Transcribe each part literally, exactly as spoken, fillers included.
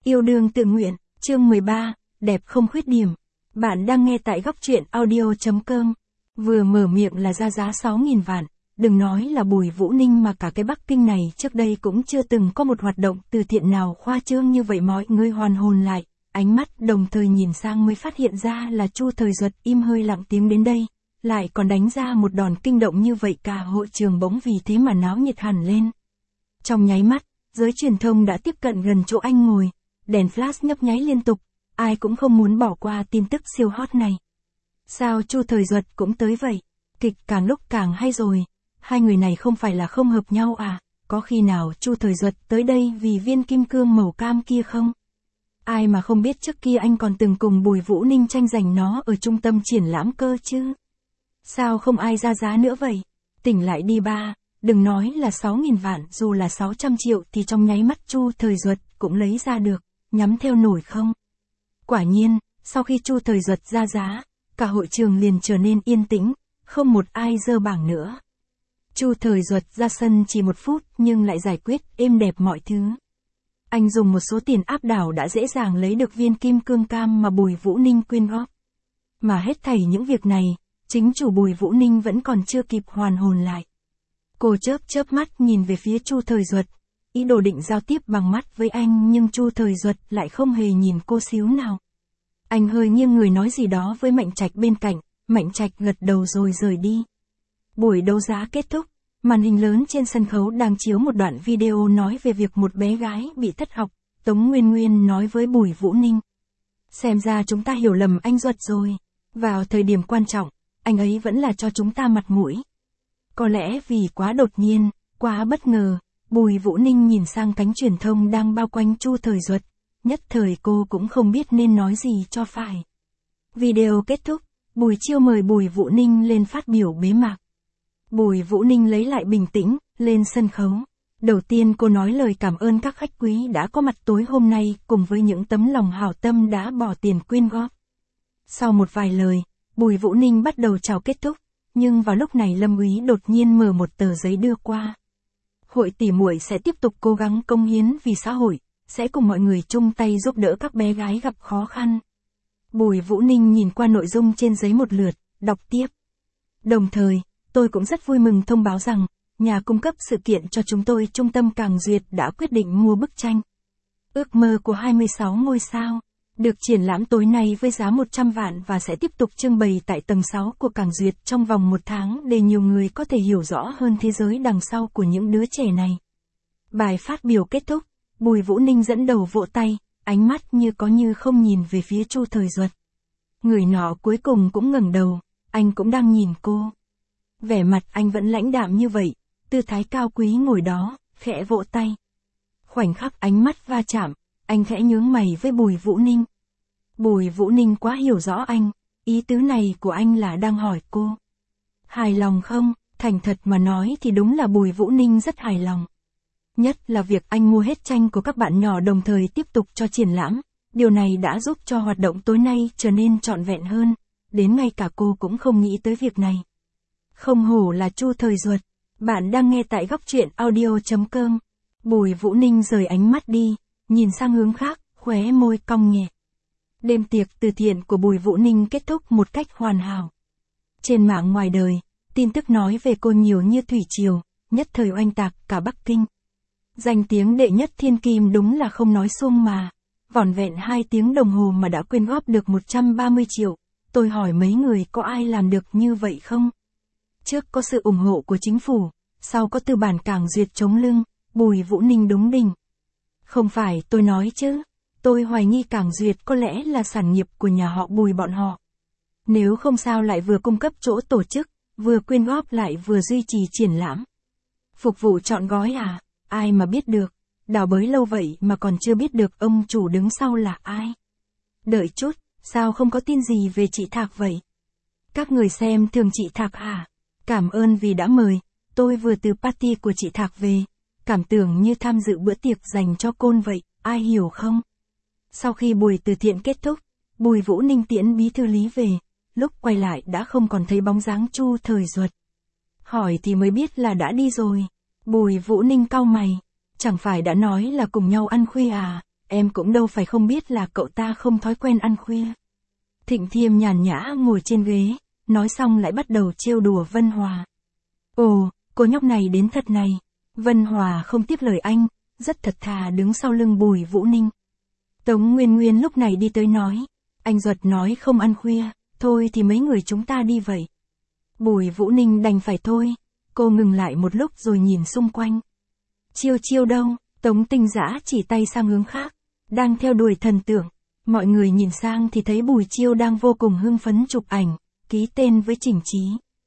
Yêu đương tự nguyện, chương mười ba, đẹp không khuyết điểm. Bạn đang nghe tại góc truyện audio chấm com. Vừa mở miệng là ra giá sáu nghìn vạn, đừng nói là Bùi Vũ Ninh mà cả cái Bắc Kinh này trước đây cũng chưa từng có một hoạt động từ thiện nào khoa trương như vậy. Mọi người hoàn hồn lại, ánh mắt đồng thời nhìn sang mới phát hiện ra là Chu Thời Duật im hơi lặng tiếng đến đây, lại còn đánh ra một đòn kinh động như vậy, cả hội trường bỗng vì thế mà náo nhiệt hẳn lên. Trong nháy mắt, giới truyền thông đã tiếp cận gần chỗ anh ngồi, đèn flash nhấp nháy liên tục, ai cũng không muốn bỏ qua tin tức siêu hot này. Sao Chu Thời Duật cũng tới vậy? Kịch càng lúc càng hay rồi, hai người này không phải là không hợp nhau à? Có khi nào Chu Thời Duật tới đây vì viên kim cương màu cam kia không? Ai mà không biết trước kia anh còn từng cùng Bùi Vũ Ninh tranh giành nó ở trung tâm triển lãm cơ chứ? Sao không ai ra giá nữa vậy? Tỉnh lại đi ba, đừng nói là sáu nghìn vạn, dù là sáu trăm triệu thì trong nháy mắt Chu Thời Duật cũng lấy ra được, nhắm theo nổi không? Quả nhiên, sau khi Chu Thời Duật ra giá, cả hội trường liền trở nên yên tĩnh, không một ai dơ bảng nữa. Chu Thời Duật ra sân chỉ một phút nhưng lại giải quyết êm đẹp mọi thứ. Anh dùng một số tiền áp đảo đã dễ dàng lấy được viên kim cương cam mà Bùi Vũ Ninh quyên góp. Mà hết thảy những việc này, chính chủ Bùi Vũ Ninh vẫn còn chưa kịp hoàn hồn lại. Cô chớp chớp mắt nhìn về phía Chu Thời Duật, ý đồ định giao tiếp bằng mắt với anh, nhưng Chu Thời Duật lại không hề nhìn cô xíu nào. Anh hơi nghiêng người nói gì đó với Mạnh Trạch bên cạnh, Mạnh Trạch gật đầu rồi rời đi. Buổi đấu giá kết thúc, màn hình lớn trên sân khấu đang chiếu một đoạn video nói về việc một bé gái bị thất học. Tống Nguyên Nguyên nói với Bùi Vũ Ninh: xem ra chúng ta hiểu lầm anh Duật rồi. Vào thời điểm quan trọng, anh ấy vẫn là cho chúng ta mặt mũi. Có lẽ vì quá đột nhiên, quá bất ngờ, Bùi Vũ Ninh nhìn sang cánh truyền thông đang bao quanh Chu Thời Duật, nhất thời cô cũng không biết nên nói gì cho phải. Video kết thúc, Bùi Chiêu mời Bùi Vũ Ninh lên phát biểu bế mạc. Bùi Vũ Ninh lấy lại bình tĩnh, lên sân khấu. Đầu tiên cô nói lời cảm ơn các khách quý đã có mặt tối hôm nay cùng với những tấm lòng hảo tâm đã bỏ tiền quyên góp. Sau một vài lời, Bùi Vũ Ninh bắt đầu chào kết thúc, nhưng vào lúc này Lâm Úy đột nhiên mở một tờ giấy đưa qua. Hội tỷ muội sẽ tiếp tục cố gắng cống hiến vì xã hội, sẽ cùng mọi người chung tay giúp đỡ các bé gái gặp khó khăn. Bùi Vũ Ninh nhìn qua nội dung trên giấy một lượt, đọc tiếp. Đồng thời, tôi cũng rất vui mừng thông báo rằng, nhà cung cấp sự kiện cho chúng tôi Trung tâm Càng Duyệt đã quyết định mua bức tranh Ước mơ của hai mươi sáu ngôi sao, được triển lãm tối nay với giá một trăm vạn và sẽ tiếp tục trưng bày tại tầng sáu của Càng Duyệt trong vòng một tháng để nhiều người có thể hiểu rõ hơn thế giới đằng sau của những đứa trẻ này. Bài phát biểu kết thúc, Bùi Vũ Ninh dẫn đầu vỗ tay, ánh mắt như có như không nhìn về phía Chu Thời Duật. Người nọ cuối cùng cũng ngẩng đầu, anh cũng đang nhìn cô. Vẻ mặt anh vẫn lãnh đạm như vậy, tư thái cao quý ngồi đó, khẽ vỗ tay. Khoảnh khắc ánh mắt va chạm, anh khẽ nhướng mày với Bùi Vũ Ninh. Bùi Vũ Ninh quá hiểu rõ anh, ý tứ này của anh là đang hỏi cô hài lòng không? Thành thật mà nói thì đúng là Bùi Vũ Ninh rất hài lòng. Nhất là việc anh mua hết tranh của các bạn nhỏ đồng thời tiếp tục cho triển lãm, điều này đã giúp cho hoạt động tối nay trở nên trọn vẹn hơn, đến ngay cả cô cũng không nghĩ tới việc này. Không hổ là Chu Thời Duật. Bạn đang nghe tại góc truyện audio chấm com. Bùi Vũ Ninh rời ánh mắt đi, nhìn sang hướng khác, khóe môi cong nhẹ. Đêm tiệc từ thiện của Bùi Vũ Ninh kết thúc một cách hoàn hảo. Trên mạng ngoài đời, tin tức nói về cô nhiều như thủy triều, nhất thời oanh tạc cả Bắc Kinh. Danh tiếng đệ nhất thiên kim đúng là không nói xuông mà. Vỏn vẹn hai tiếng đồng hồ mà đã quyên góp được một trăm ba mươi triệu. Tôi hỏi mấy người có ai làm được như vậy không? Trước có sự ủng hộ của chính phủ, sau có tư bản Càng Duyệt chống lưng, Bùi Vũ Ninh đúng đỉnh. Không phải tôi nói chứ, tôi hoài nghi Càng Duyệt có lẽ là sản nghiệp của nhà họ Bùi bọn họ. Nếu không sao lại vừa cung cấp chỗ tổ chức, vừa quyên góp lại vừa duy trì triển lãm. Phục vụ trọn gói à, ai mà biết được, đào bới lâu vậy mà còn chưa biết được ông chủ đứng sau là ai. Đợi chút, sao không có tin gì về chị Thạc vậy? Các người xem thường chị Thạc à? Cảm ơn vì đã mời, tôi vừa từ party của chị Thạc về, cảm tưởng như tham dự bữa tiệc dành cho côn vậy, ai hiểu không? Sau khi buổi từ thiện kết thúc, Bùi Vũ Ninh tiễn bí thư Lý về, lúc quay lại đã không còn thấy bóng dáng Chu Thời Duật. Hỏi thì mới biết là đã đi rồi. Bùi Vũ Ninh cau mày, chẳng phải đã nói là cùng nhau ăn khuya à, em cũng đâu phải không biết là cậu ta không thói quen ăn khuya. Thịnh Thiêm nhàn nhã ngồi trên ghế, nói xong lại bắt đầu trêu đùa Vân Hòa. Ồ, cô nhóc này đến thật này. Vân Hòa không tiếp lời anh, rất thật thà đứng sau lưng Bùi Vũ Ninh. Tống Nguyên Nguyên lúc này đi tới nói, anh Duật nói không ăn khuya, thôi thì mấy người chúng ta đi vậy. Bùi Vũ Ninh đành phải thôi, cô ngừng lại một lúc rồi nhìn xung quanh. Chiêu Chiêu đâu? Tống Tinh Dã chỉ tay sang hướng khác, đang theo đuổi thần tượng. Mọi người nhìn sang thì thấy Bùi Chiêu đang vô cùng hưng phấn chụp ảnh, ký tên với Trình Chí.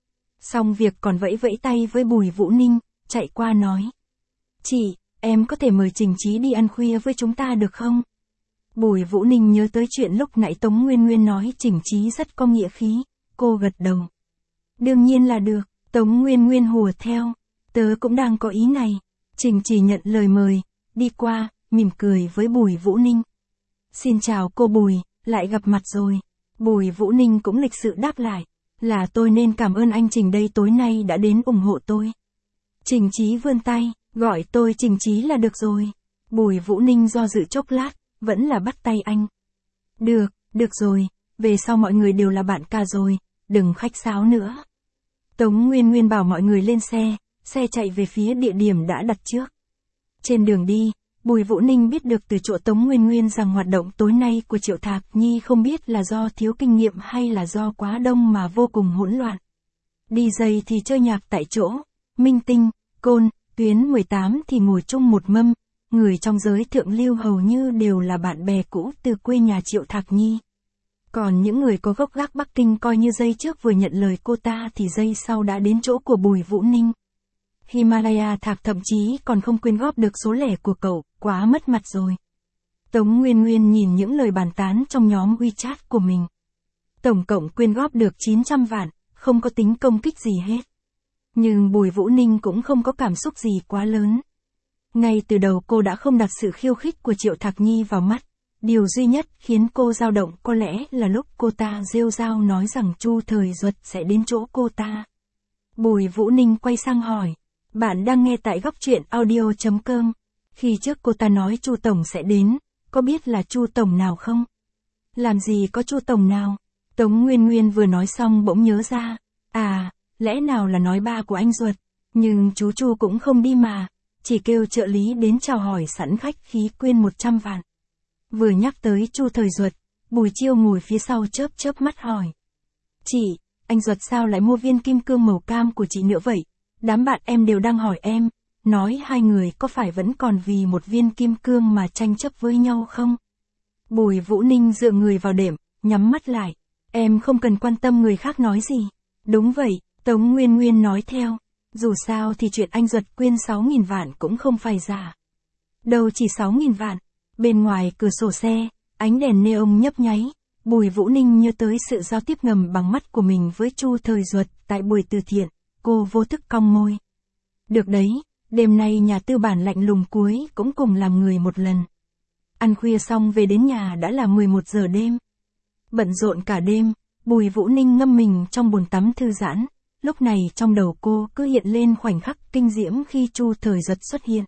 Xong việc còn vẫy vẫy tay với Bùi Vũ Ninh, chạy qua nói. Chị, em có thể mời Trình Chí đi ăn khuya với chúng ta được không? Bùi Vũ Ninh nhớ tới chuyện lúc nãy Tống Nguyên Nguyên nói Trình Chí rất có nghĩa khí, cô gật đầu. Đương nhiên là được, Tống Nguyên Nguyên hùa theo, tớ cũng đang có ý này. Trình Chỉ nhận lời mời, đi qua, mỉm cười với Bùi Vũ Ninh. Xin chào cô Bùi, lại gặp mặt rồi. Bùi Vũ Ninh cũng lịch sự đáp lại, là tôi nên cảm ơn anh Trình đây tối nay đã đến ủng hộ tôi. Trình Chí vươn tay, gọi tôi Trình Chí là được rồi. Bùi Vũ Ninh do dự chốc lát, vẫn là bắt tay anh. Được, được rồi, về sau mọi người đều là bạn cả rồi, đừng khách sáo nữa. Tống Nguyên Nguyên bảo mọi người lên xe, xe chạy về phía địa điểm đã đặt trước. Trên đường đi, Bùi Vũ Ninh biết được từ chỗ Tống Nguyên Nguyên rằng hoạt động tối nay của Triệu Thạc Nhi không biết là do thiếu kinh nghiệm hay là do quá đông mà vô cùng hỗn loạn. đi giây thì chơi nhạc tại chỗ, minh tinh, côn, tuyến mười tám thì ngồi chung một mâm, người trong giới thượng lưu hầu như đều là bạn bè cũ từ quê nhà Triệu Thạc Nhi. Còn những người có gốc gác Bắc Kinh coi như giây trước vừa nhận lời cô ta thì giây sau đã đến chỗ của Bùi Vũ Ninh. Himalaya Thạc thậm chí còn không quyên góp được số lẻ của cậu, quá mất mặt rồi. Tống Nguyên Nguyên nhìn những lời bàn tán trong nhóm WeChat của mình. Tổng cộng quyên góp được chín trăm vạn, không có tính công kích gì hết. Nhưng Bùi Vũ Ninh cũng không có cảm xúc gì quá lớn. Ngay từ đầu cô đã không đặt sự khiêu khích của Triệu Thạc Nhi vào mắt. Điều duy nhất khiến cô dao động có lẽ là lúc cô ta rêu rao nói rằng Chu Thời Duật sẽ đến chỗ cô ta. Bùi Vũ Ninh quay sang hỏi, bạn đang nghe tại góc truyện audio chấm com. Khi trước cô ta nói Chu Tổng sẽ đến, có biết là Chu Tổng nào không? Làm gì có Chu Tổng nào? Tống Nguyên Nguyên vừa nói xong bỗng nhớ ra, à, lẽ nào là nói ba của anh Duật, nhưng chú Chu cũng không đi mà, chỉ kêu trợ lý đến chào hỏi sẵn khách khí quyên một trăm vạn. Vừa nhắc tới Chu Thời Duật, Bùi Chiêu ngồi phía sau chớp chớp mắt hỏi. Chị, anh Duật sao lại mua viên kim cương màu cam của chị nữa vậy? Đám bạn em đều đang hỏi em, nói hai người có phải vẫn còn vì một viên kim cương mà tranh chấp với nhau không? Bùi Vũ Ninh dựa người vào đệm, nhắm mắt lại. Em không cần quan tâm người khác nói gì. Đúng vậy, Tống Nguyên Nguyên nói theo. Dù sao thì chuyện anh Duật quyên sáu nghìn vạn cũng không phải giả. Đâu chỉ sáu nghìn vạn. Bên ngoài cửa sổ xe, ánh đèn neon nhấp nháy. Bùi Vũ Ninh nhớ tới sự giao tiếp ngầm bằng mắt của mình với Chu Thời Duật tại buổi từ thiện. Cô vô thức cong môi. Được đấy, đêm nay nhà tư bản lạnh lùng cuối cũng cùng làm người một lần. Ăn khuya xong về đến nhà đã là mười một giờ đêm. Bận rộn cả đêm, Bùi Vũ Ninh ngâm mình trong bồn tắm thư giãn. Lúc này trong đầu cô cứ hiện lên khoảnh khắc kinh diễm khi Chu Thời Duật xuất hiện.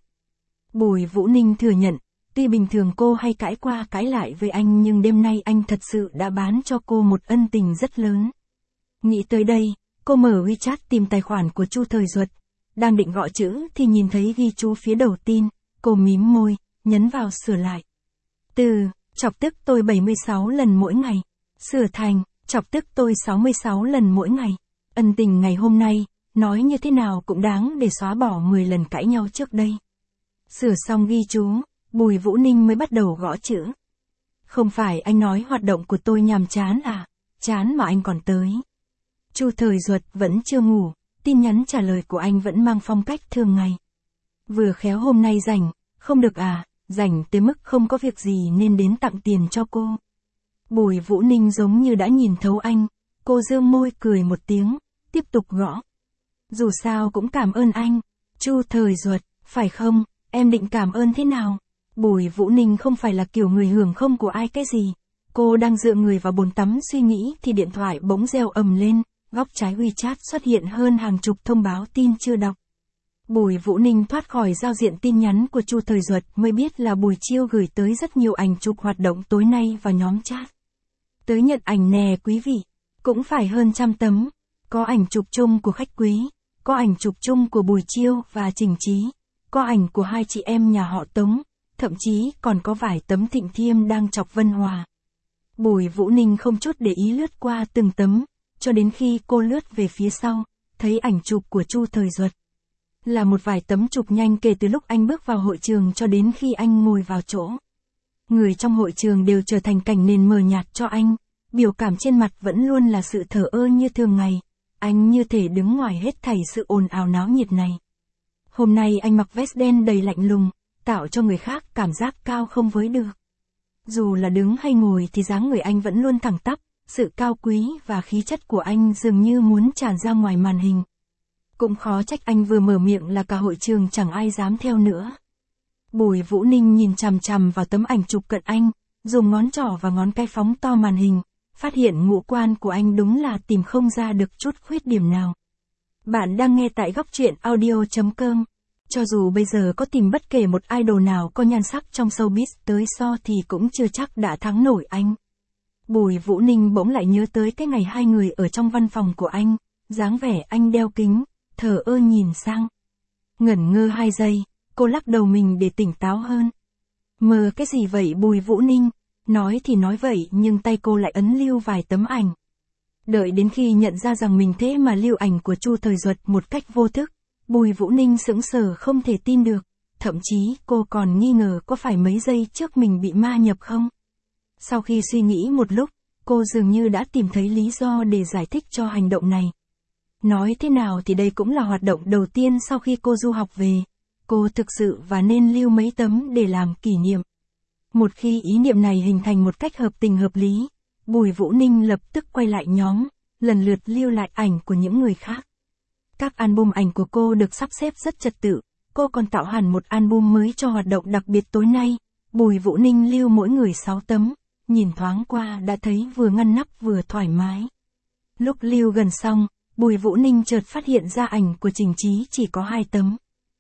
Bùi Vũ Ninh thừa nhận, tuy bình thường cô hay cãi qua cãi lại với anh nhưng đêm nay anh thật sự đã bán cho cô một ân tình rất lớn. Nghĩ tới đây, cô mở WeChat tìm tài khoản của Chu Thời Duật. Đang định gõ chữ thì nhìn thấy ghi chú phía đầu tin, cô mím môi, nhấn vào sửa lại. Từ, chọc tức tôi bảy mươi sáu lần mỗi ngày. Sửa thành, chọc tức tôi sáu mươi sáu lần mỗi ngày. Ân tình ngày hôm nay, nói như thế nào cũng đáng để xóa bỏ mười lần cãi nhau trước đây. Sửa xong ghi chú, Bùi Vũ Ninh mới bắt đầu gõ chữ. Không phải anh nói hoạt động của tôi nhàm chán à, chán mà anh còn tới. Chu Thời Duật vẫn chưa ngủ, tin nhắn trả lời của anh vẫn mang phong cách thường ngày. Vừa khéo hôm nay rảnh, không được à, rảnh tới mức không có việc gì nên đến tặng tiền cho cô. Bùi Vũ Ninh giống như đã nhìn thấu anh, cô dương môi cười một tiếng, tiếp tục gõ. Dù sao cũng cảm ơn anh, Chu Thời Duật, phải không, em định cảm ơn thế nào? Bùi Vũ Ninh không phải là kiểu người hưởng không của ai cái gì. Cô đang dựa người vào bồn tắm suy nghĩ thì điện thoại bỗng reo ầm lên, góc trái WeChat xuất hiện hơn hàng chục thông báo tin chưa đọc. Bùi Vũ Ninh thoát khỏi giao diện tin nhắn của Chu Thời Duật mới biết là Bùi Chiêu gửi tới rất nhiều ảnh chụp hoạt động tối nay vào nhóm chat. Tới nhận ảnh nè quý vị, cũng phải hơn trăm tấm, có ảnh chụp chung của khách quý, có ảnh chụp chung của Bùi Chiêu và Trình Chí, có ảnh của hai chị em nhà họ Tống, thậm chí còn có vài tấm Thịnh Thiêm đang chọc Vân Hòa. Bùi Vũ Ninh không chút để ý lướt qua từng tấm, cho đến khi cô lướt về phía sau, thấy ảnh chụp của Chu Thời Duật. Là một vài tấm chụp nhanh kể từ lúc anh bước vào hội trường cho đến khi anh ngồi vào chỗ. Người trong hội trường đều trở thành cảnh nền mờ nhạt cho anh, biểu cảm trên mặt vẫn luôn là sự thờ ơ như thường ngày, anh như thể đứng ngoài hết thảy sự ồn ào náo nhiệt này. Hôm nay anh mặc vest đen đầy lạnh lùng, tạo cho người khác cảm giác cao không với được. Dù là đứng hay ngồi thì dáng người anh vẫn luôn thẳng tắp, sự cao quý và khí chất của anh dường như muốn tràn ra ngoài màn hình. Cũng khó trách anh vừa mở miệng là cả hội trường chẳng ai dám theo nữa. Bùi Vũ Ninh nhìn chằm chằm vào tấm ảnh chụp cận anh, dùng ngón trỏ và ngón cái phóng to màn hình, phát hiện ngũ quan của anh đúng là tìm không ra được chút khuyết điểm nào. Bạn đang nghe tại góc truyện audio chấm com. Cho dù bây giờ có tìm bất kể một idol nào có nhan sắc trong showbiz tới so thì cũng chưa chắc đã thắng nổi anh. Bùi Vũ Ninh bỗng lại nhớ tới cái ngày hai người ở trong văn phòng của anh, dáng vẻ anh đeo kính, thờ ơ nhìn sang. Ngẩn ngơ hai giây, cô lắc đầu mình để tỉnh táo hơn. Mơ cái gì vậy Bùi Vũ Ninh? Nói thì nói vậy nhưng tay cô lại ấn lưu vài tấm ảnh. Đợi đến khi nhận ra rằng mình thế mà lưu ảnh của Chu Thời Duật một cách vô thức, Bùi Vũ Ninh sững sờ không thể tin được, thậm chí cô còn nghi ngờ có phải mấy giây trước mình bị ma nhập không. Sau khi suy nghĩ một lúc, cô dường như đã tìm thấy lý do để giải thích cho hành động này. Nói thế nào thì đây cũng là hoạt động đầu tiên sau khi cô du học về, cô thực sự và nên lưu mấy tấm để làm kỷ niệm. Một khi ý niệm này hình thành một cách hợp tình hợp lý, Bùi Vũ Ninh lập tức quay lại nhóm, lần lượt lưu lại ảnh của những người khác. Các album ảnh của cô được sắp xếp rất trật tự, cô còn tạo hẳn một album mới cho hoạt động đặc biệt tối nay. Bùi Vũ Ninh lưu mỗi người sáu tấm, nhìn thoáng qua đã thấy vừa ngăn nắp vừa thoải mái. Lúc lưu gần xong, Bùi Vũ Ninh chợt phát hiện ra ảnh của Trình Chí chỉ có hai tấm.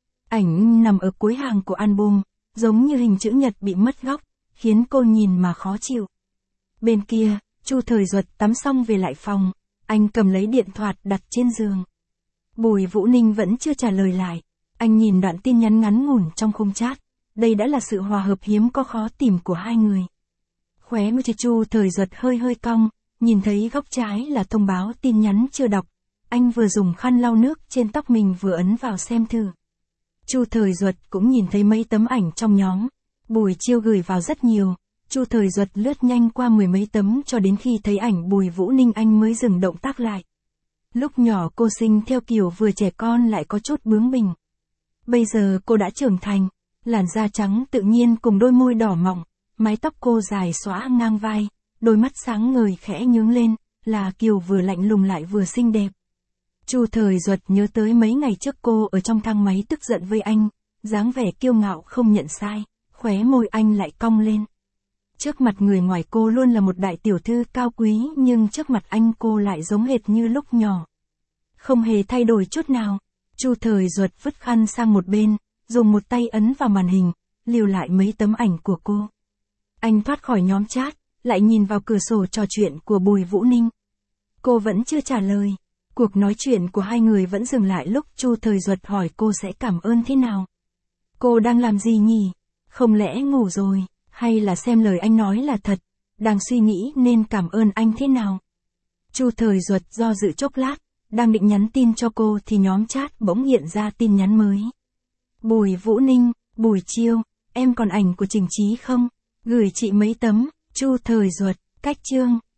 Ảnh nằm ở cuối hàng của album, giống như hình chữ nhật bị mất góc, khiến cô nhìn mà khó chịu. Bên kia, Chu Thời Duật tắm xong về lại phòng, anh cầm lấy điện thoại đặt trên giường. Bùi Vũ Ninh vẫn chưa trả lời lại, anh nhìn đoạn tin nhắn ngắn ngủn trong khung chat, đây đã là sự hòa hợp hiếm có khó tìm của hai người. Khóe môi Chu Thời Duật hơi hơi cong, nhìn thấy góc trái là thông báo tin nhắn chưa đọc, anh vừa dùng khăn lau nước trên tóc mình vừa ấn vào xem thử. Chu Thời Duật cũng nhìn thấy mấy tấm ảnh trong nhóm, Bùi Chiêu gửi vào rất nhiều, Chu Thời Duật lướt nhanh qua mười mấy tấm cho đến khi thấy ảnh Bùi Vũ Ninh anh mới dừng động tác lại. Lúc nhỏ cô sinh theo kiểu vừa trẻ con lại có chút bướng bỉnh. Bây giờ cô đã trưởng thành, làn da trắng tự nhiên cùng đôi môi đỏ mọng, mái tóc cô dài xõa ngang vai, đôi mắt sáng ngời khẽ nhướng lên, là kiểu vừa lạnh lùng lại vừa xinh đẹp. Chu Thời Duật nhớ tới mấy ngày trước cô ở trong thang máy tức giận với anh, dáng vẻ kiêu ngạo không nhận sai, khóe môi anh lại cong lên. Trước mặt người ngoài cô luôn là một đại tiểu thư cao quý nhưng trước mặt anh cô lại giống hệt như lúc nhỏ. Không hề thay đổi chút nào. Chu Thời Duật vứt khăn sang một bên, dùng một tay ấn vào màn hình, lưu lại mấy tấm ảnh của cô. Anh thoát khỏi nhóm chat, lại nhìn vào cửa sổ trò chuyện của Bùi Vũ Ninh. Cô vẫn chưa trả lời. Cuộc nói chuyện của hai người vẫn dừng lại lúc Chu Thời Duật hỏi cô sẽ cảm ơn thế nào. Cô đang làm gì nhỉ? Không lẽ ngủ rồi, hay là xem lời anh nói là thật, đang suy nghĩ nên cảm ơn anh thế nào? Chu Thời Duật do dự chốc lát, đang định nhắn tin cho cô thì nhóm chat bỗng hiện ra tin nhắn mới. Bùi Vũ Ninh, Bùi Chiêu, em còn ảnh của Trình Chí không? Gửi chị mấy tấm. Chu Thời Duật, cách chương.